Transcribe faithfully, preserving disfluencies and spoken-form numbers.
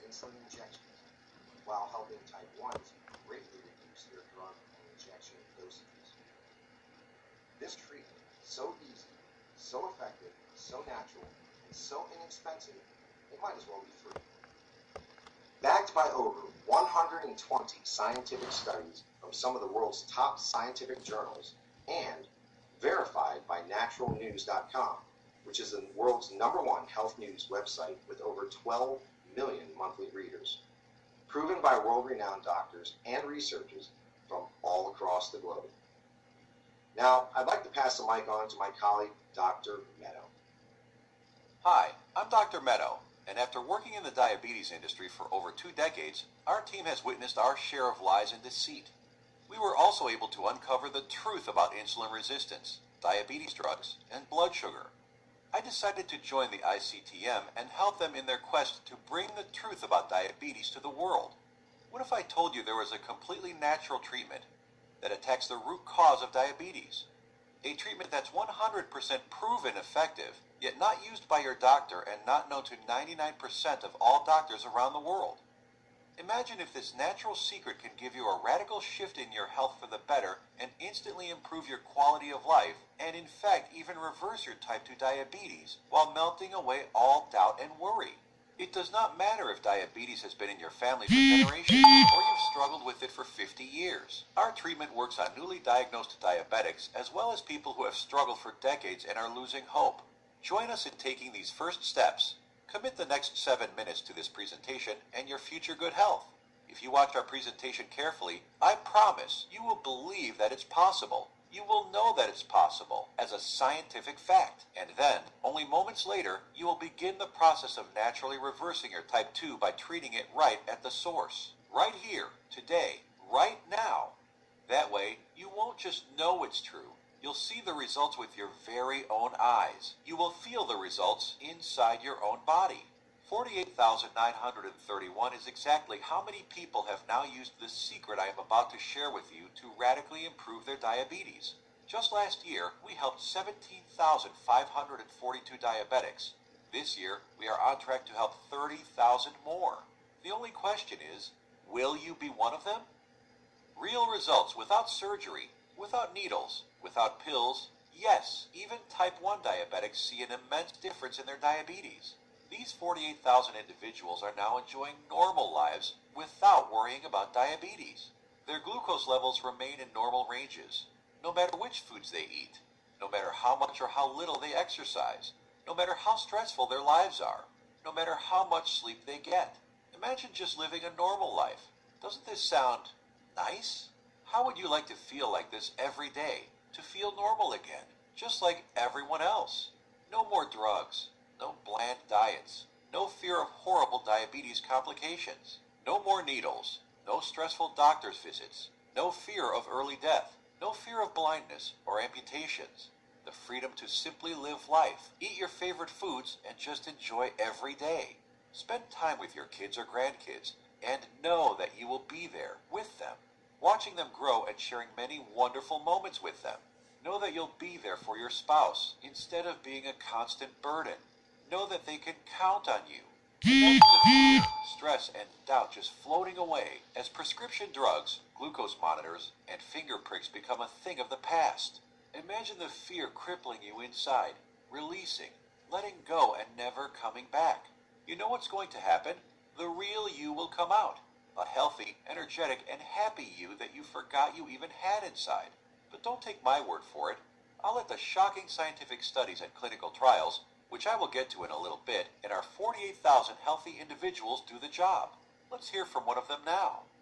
insulin injections, while helping type ones greatly reduce their drug and injection dosages. This treatment, so easy, so effective, so natural, and so inexpensive, it might as well be free. Backed by over one hundred twenty scientific studies from some of the world's top scientific journals, and verified by natural news dot com, which is the world's number one health news website with over twelve million monthly readers. Proven by world-renowned doctors and researchers from all across the globe. Now, I'd like to pass the mic on to my colleague, Doctor Meadow. Hi, I'm Doctor Meadow, and after working in the diabetes industry for over two decades, our team has witnessed our share of lies and deceit. We were also able to uncover the truth about insulin resistance, diabetes drugs, and blood sugar. I decided to join the I C T M and help them in their quest to bring the truth about diabetes to the world. What if I told you there was a completely natural treatment that attacks the root cause of diabetes? A treatment that's one hundred percent proven effective, yet not used by your doctor and not known to ninety-nine percent of all doctors around the world. Imagine if this natural secret can give you a radical shift in your health for the better and instantly improve your quality of life, and in fact even reverse your type two diabetes while melting away all doubt and worry. It does not matter if diabetes has been in your family for generations or you've struggled with it for fifty years. Our treatment works on newly diagnosed diabetics as well as people who have struggled for decades and are losing hope. Join us in taking these first steps. Commit the next seven minutes to this presentation and your future good health. If you watch our presentation carefully, I promise you will believe that it's possible. You will know that it's possible as a scientific fact. And then, only moments later, you will begin the process of naturally reversing your type two by treating it right at the source. Right here, today, right now. That way, you won't just know it's true. You'll see the results with your very own eyes. You will feel the results inside your own body. forty-eight thousand nine hundred thirty-one is exactly how many people have now used the secret I am about to share with you to radically improve their diabetes. Just last year, we helped seventeen thousand five hundred forty-two diabetics. This year, we are on track to help thirty thousand more. The only question is, will you be one of them? Real results without surgery, without needles, without pills. Yes, even type one diabetics see an immense difference in their diabetes. These forty-eight thousand individuals are now enjoying normal lives without worrying about diabetes. Their glucose levels remain in normal ranges, no matter which foods they eat, no matter how much or how little they exercise, no matter how stressful their lives are, no matter how much sleep they get. Imagine just living a normal life. Doesn't this sound nice? How would you like to feel like this every day? To feel normal again, just like everyone else. No more drugs, no bland diets, no fear of horrible diabetes complications, no more needles, no stressful doctor's visits, no fear of early death, no fear of blindness or amputations. The freedom to simply live life, eat your favorite foods, and just enjoy every day. Spend time with your kids or grandkids, and know that you will be there with them, watching them grow and sharing many wonderful moments with them. Know that you'll be there for your spouse instead of being a constant burden. Know that they can count on you. Imagine the fear, stress, and doubt just floating away as prescription drugs, glucose monitors, and finger pricks become a thing of the past. Imagine the fear crippling you inside, releasing, letting go, and never coming back. You know what's going to happen? The real you will come out. A healthy, energetic, and happy you that you forgot you even had inside. But don't take my word for it. I'll let the shocking scientific studies and clinical trials, which I will get to in a little bit, and our forty-eight thousand healthy individuals do the job. Let's hear from one of them now.